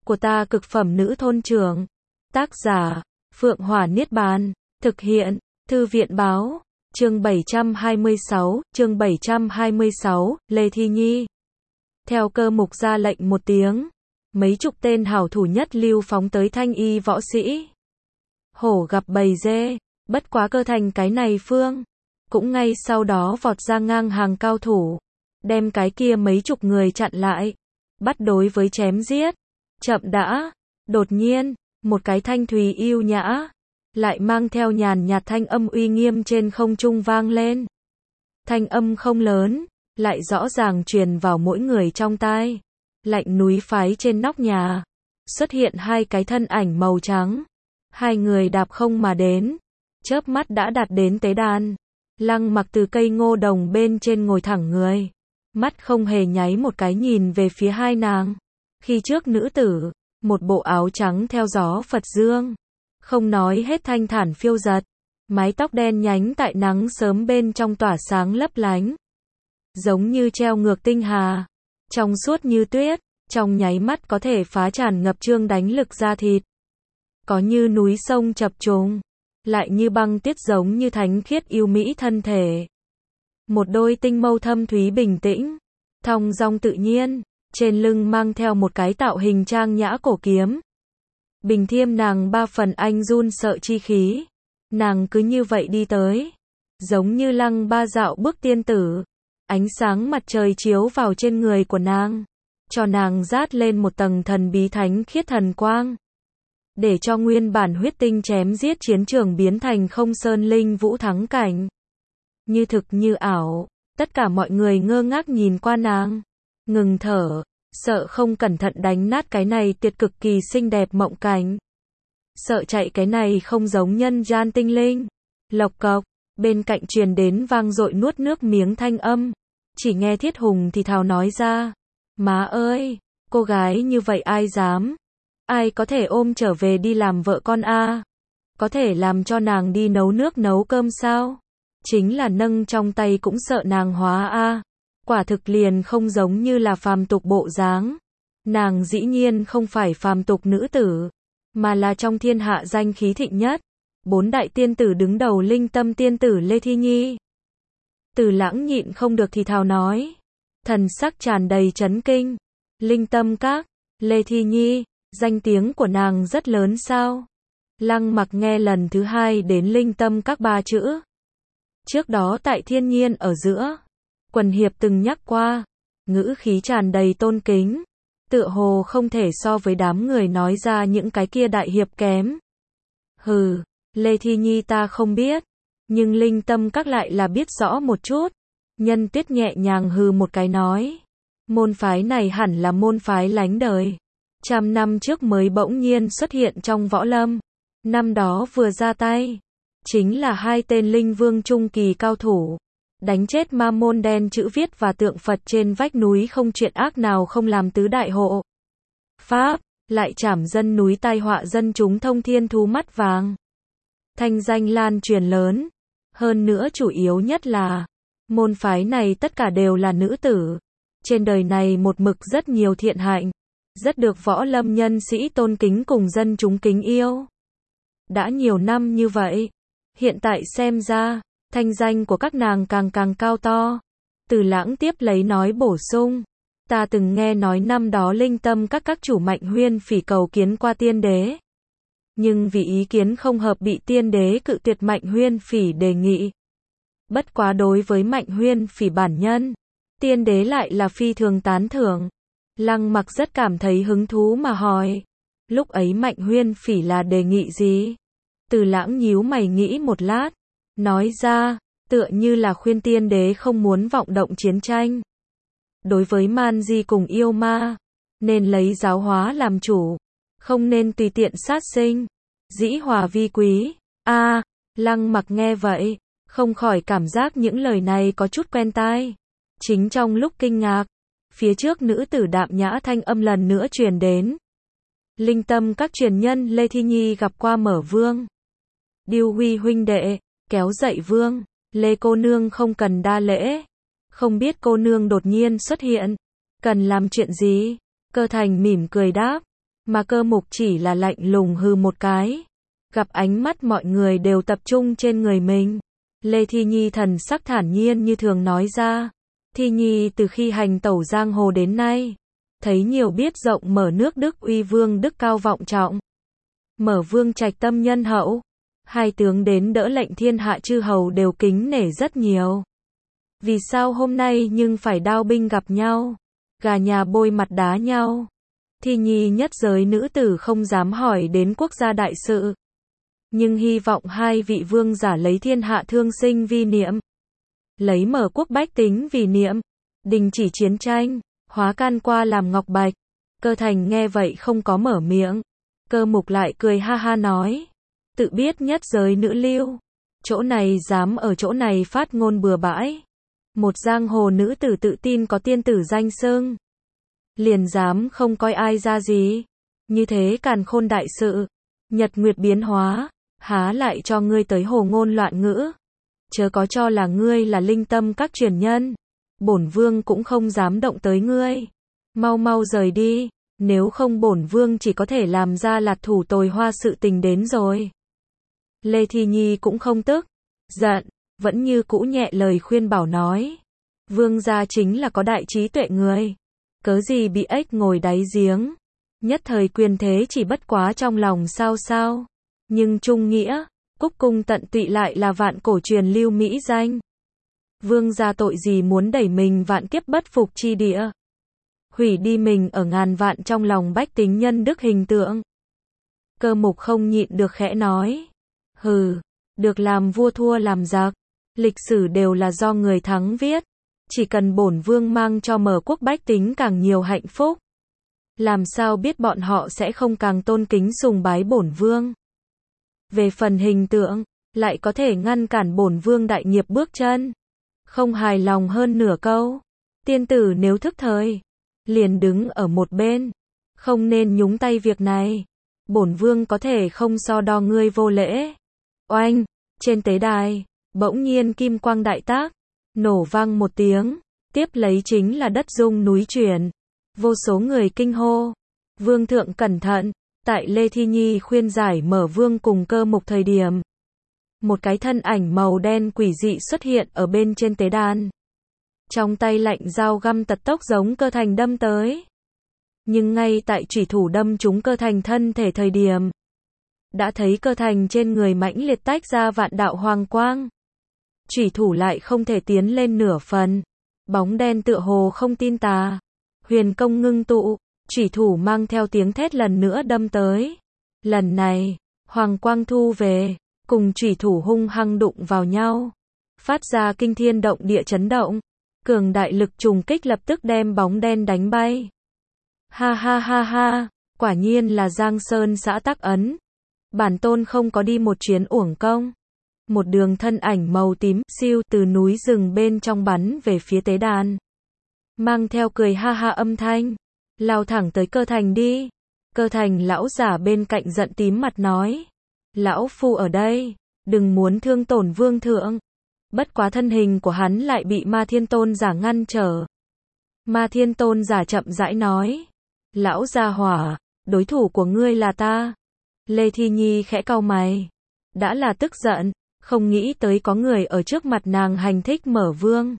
của ta cực phẩm nữ thôn trưởng. Tác giả, Phượng Hỏa Niết Bàn. Thực hiện, Thư viện báo. Chương 726, Lê Thi Nhi. Theo cơ mục ra lệnh một tiếng, mấy chục tên hảo thủ nhất lưu phóng tới thanh y võ sĩ. Hổ gặp bầy dê, bất quá cơ thành cái này phương. Cũng ngay sau đó vọt ra ngang hàng cao thủ, đem cái kia mấy chục người chặn lại, bắt đối với chém giết. Chậm đã, đột nhiên, một cái thanh thùy yêu nhã, lại mang theo nhàn nhạt thanh âm uy nghiêm trên không trung vang lên. Thanh âm không lớn, lại rõ ràng truyền vào mỗi người trong tai. Lạnh núi phái trên nóc nhà, xuất hiện hai cái thân ảnh màu trắng. Hai người đạp không mà đến, chớp mắt đã đạt đến tế đàn. Lăng Mặc từ cây ngô đồng bên trên ngồi thẳng người, mắt không hề nháy một cái nhìn về phía hai nàng. Khi trước nữ tử, một bộ áo trắng theo gió Phật dương, không nói hết thanh thản phiêu dật, mái tóc đen nhánh tại nắng sớm bên trong tỏa sáng lấp lánh, giống như treo ngược tinh hà, trong suốt như tuyết, trong nháy mắt có thể phá tràn ngập trương đánh lực da thịt. Có như núi sông chập trùng, lại như băng tiết giống như thánh khiết yêu mỹ thân thể. Một đôi tinh mâu thâm thúy bình tĩnh, thong dong tự nhiên, trên lưng mang theo một cái tạo hình trang nhã cổ kiếm. Bình thiêm nàng ba phần anh run sợ chi khí. Nàng cứ như vậy đi tới, giống như lăng ba dạo bước tiên tử. Ánh sáng mặt trời chiếu vào trên người của nàng, cho nàng dát lên một tầng thần bí thánh khiết thần quang, để cho nguyên bản huyết tinh chém giết chiến trường biến thành không sơn linh vũ thắng cảnh. Như thực như ảo, tất cả mọi người ngơ ngác nhìn qua nàng, ngừng thở, sợ không cẩn thận đánh nát cái này tuyệt cực kỳ xinh đẹp mộng cảnh. Sợ chạy cái này không giống nhân gian tinh linh. Lộc cộc, bên cạnh truyền đến vang dội nuốt nước miếng thanh âm. Chỉ nghe Thiết Hùng thì thào nói ra, má ơi, cô gái như vậy ai dám? Ai có thể ôm trở về đi làm vợ con a? Có thể làm cho nàng đi nấu nước nấu cơm sao? Chính là nâng trong tay cũng sợ nàng hóa a. Quả thực liền không giống như là phàm tục bộ dáng. Nàng dĩ nhiên không phải phàm tục nữ tử, mà là trong thiên hạ danh khí thịnh nhất, 4 đại tiên tử đứng đầu Linh Tâm tiên tử Lê Thi Nhi. Từ Lãng nhịn không được thì thào nói, thần sắc tràn đầy chấn kinh. Linh Tâm các, Lê Thi Nhi, danh tiếng của nàng rất lớn sao? Lăng Mặc nghe lần thứ hai đến Linh Tâm các 3 chữ. Trước đó tại Thiên Nhiên ở giữa, Quần Hiệp từng nhắc qua, ngữ khí tràn đầy tôn kính, tựa hồ không thể so với đám người nói ra những cái kia đại hiệp kém. Hừ, Lê Thi Nhi ta không biết, nhưng Linh Tâm các lại là biết rõ một chút. Nhân Tuyết nhẹ nhàng hừ một cái nói, môn phái này hẳn là môn phái lánh đời, 100 năm trước mới bỗng nhiên xuất hiện trong võ lâm. Năm đó vừa ra tay, chính là 2 tên linh vương trung kỳ cao thủ, đánh chết ma môn đen chữ viết và tượng Phật trên vách núi, không chuyện ác nào không làm tứ đại hộ pháp, lại trảm dân núi tai họa dân chúng thông thiên thú mắt vàng. Thanh danh lan truyền lớn, hơn nữa chủ yếu nhất là, môn phái này tất cả đều là nữ tử. Trên đời này một mực rất nhiều thiện hạnh, rất được võ lâm nhân sĩ tôn kính cùng dân chúng kính yêu. Đã nhiều năm như vậy, hiện tại xem ra, thanh danh của các nàng càng càng cao to. Từ Lãng tiếp lấy nói bổ sung, ta từng nghe nói năm đó Linh Tâm các chủ Mạnh Huyên Phỉ cầu kiến qua tiên đế, nhưng vì ý kiến không hợp bị tiên đế cự tuyệt Mạnh Huyên Phỉ đề nghị. Bất quá đối với Mạnh Huyên Phỉ bản nhân, tiên đế lại là phi thường tán thưởng. Lăng Mặc rất cảm thấy hứng thú mà hỏi, lúc ấy Mạnh Huyên Phỉ là đề nghị gì? Từ Lãng nhíu mày nghĩ một lát, nói ra, tựa như là khuyên tiên đế không muốn vọng động chiến tranh. Đối với man di cùng yêu ma, nên lấy giáo hóa làm chủ, không nên tùy tiện sát sinh, dĩ hòa vi quý. Lăng Mặc nghe vậy, không khỏi cảm giác những lời này có chút quen tai. Chính trong lúc kinh ngạc, phía trước nữ tử đạm nhã thanh âm lần nữa truyền đến. Linh Tâm các truyền nhân Lê Thi Nhi gặp qua Mở Vương. Điêu Huy huynh đệ, kéo dậy Vương, Lê cô nương không cần đa lễ. Không biết cô nương đột nhiên xuất hiện, cần làm chuyện gì? Cơ Thành mỉm cười đáp, mà Cơ Mục chỉ là lạnh lùng hừ một cái. Gặp ánh mắt mọi người đều tập trung trên người mình, Lê Thi Nhi thần sắc thản nhiên như thường nói ra. Thi Nhi từ khi hành tẩu giang hồ đến nay, thấy nhiều biết rộng, mở nước Đức uy vương đức cao vọng trọng, mở vương trạch tâm nhân hậu, hai tướng đến đỡ lệnh thiên hạ chư hầu đều kính nể rất nhiều. Vì sao hôm nay nhưng phải đao binh gặp nhau, gà nhà bôi mặt đá nhau? Thi Nhi nhất giới nữ tử không dám hỏi đến quốc gia đại sự, nhưng hy vọng hai vị vương giả lấy thiên hạ thương sinh vi niệm, lấy mở quốc bách tính vì niệm, đình chỉ chiến tranh, hóa can qua làm ngọc bạch. Cơ Thành nghe vậy không có mở miệng. Cơ Mục lại cười ha ha nói, tự biết nhất giới nữ lưu, chỗ này dám ở chỗ này phát ngôn bừa bãi. Một giang hồ nữ tử tự tin có tiên tử danh xưng, liền dám không coi ai ra gì. Như thế càn khôn đại sự, nhật nguyệt biến hóa, há lại cho ngươi tới hồ ngôn loạn ngữ. Chớ có cho là ngươi là linh tâm các truyền nhân, bổn vương cũng không dám động tới ngươi. Mau mau rời đi, nếu không bổn vương chỉ có thể làm ra lạt thủ tồi hoa sự tình đến rồi. Lê Thi Nhi cũng không tức giận, vẫn như cũ nhẹ lời khuyên bảo nói, vương gia chính là có đại trí tuệ người, cớ gì bị ếch ngồi đáy giếng. Nhất thời quyền thế chỉ bất quá trong lòng sao sao, nhưng trung nghĩa, cúc cung tận tụy lại là vạn cổ truyền lưu mỹ danh. Vương gia tội gì muốn đẩy mình vạn kiếp bất phục chi địa, hủy đi mình ở ngàn vạn trong lòng bách tính nhân đức hình tượng. Cơ Mục không nhịn được khẽ nói, hừ, được làm vua thua làm giặc, lịch sử đều là do người thắng viết, chỉ cần bổn vương mang cho mở quốc bách tính càng nhiều hạnh phúc, làm sao biết bọn họ sẽ không càng tôn kính sùng bái bổn vương. Về phần hình tượng, lại có thể ngăn cản bổn vương đại nghiệp bước chân. Không hài lòng hơn nửa câu, tiên tử nếu thức thời, liền đứng ở một bên, không nên nhúng tay việc này. Bổn vương có thể không so đo ngươi vô lễ. Oanh, trên tế đài, bỗng nhiên kim quang đại tác, nổ vang một tiếng, tiếp lấy chính là đất rung núi chuyển. Vô số người kinh hô, vương thượng cẩn thận. Tại Lê Thi Nhi khuyên giải mở vương cùng Cơ Mục thời điểm, một cái thân ảnh màu đen quỷ dị xuất hiện ở bên trên tế đàn. Trong tay lạnh dao găm tật tốc giống Cơ Thành đâm tới. Nhưng ngay tại chủy thủ đâm trúng Cơ Thành thân thể thời điểm, đã thấy Cơ Thành trên người mãnh liệt tách ra vạn đạo hoàng quang. Chủy thủ lại không thể tiến lên nửa phần. Bóng đen tựa hồ không tin tà. Huyền công ngưng tụ, chủy thủ mang theo tiếng thét lần nữa đâm tới. Lần này, hoàng quang thu về, cùng chủy thủ hung hăng đụng vào nhau, phát ra kinh thiên động địa chấn động. Cường đại lực trùng kích lập tức đem bóng đen đánh bay. Ha ha ha ha, quả nhiên là Giang Sơn xã tắc ấn. Bản tôn không có đi một chuyến uổng công. Một đường thân ảnh màu tím siêu từ núi rừng bên trong bắn về phía tế đàn, mang theo cười ha ha âm thanh, lao thẳng tới Cơ Thành đi. Cơ Thành lão giả bên cạnh giận tím mặt nói, lão phu ở đây, đừng muốn thương tổn vương thượng. Bất quá thân hình của hắn lại bị Ma Thiên Tôn giả ngăn trở. Ma Thiên Tôn giả chậm rãi nói, lão gia hỏa, đối thủ của ngươi là ta. Lê Thi Nhi khẽ cau mày, đã là tức giận, không nghĩ tới có người ở trước mặt nàng hành thích mở vương.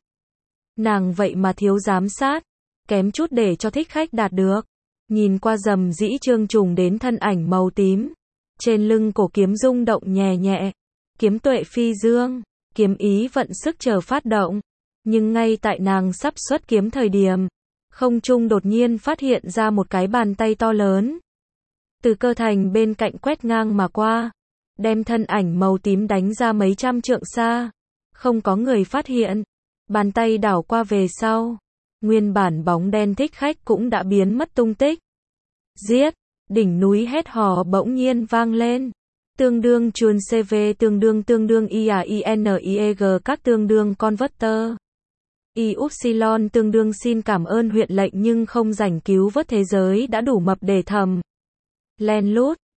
Nàng vậy mà thiếu giám sát, kém chút để cho thích khách đạt được. Nhìn qua rầm rĩ trương trùng đến thân ảnh màu tím, trên lưng cổ kiếm rung động nhẹ nhẹ, kiếm tuệ phi dương, kiếm ý vận sức chờ phát động. Nhưng ngay tại nàng sắp xuất kiếm thời điểm, không trung đột nhiên phát hiện ra một cái bàn tay to lớn, từ Cơ Thành bên cạnh quét ngang mà qua, đem thân ảnh màu tím đánh ra mấy trăm trượng xa. Không có người phát hiện, bàn tay đảo qua về sau, nguyên bản bóng đen thích khách cũng đã biến mất tung tích. Giết! Đỉnh núi hét hò bỗng nhiên vang lên. Tương đương chuồn CV tương đương IAINIEG các tương đương converter. Y-Upsilon tương đương xin cảm ơn huyện lệnh nhưng không rảnh cứu vớt thế giới đã đủ mập để thầm. Len lút,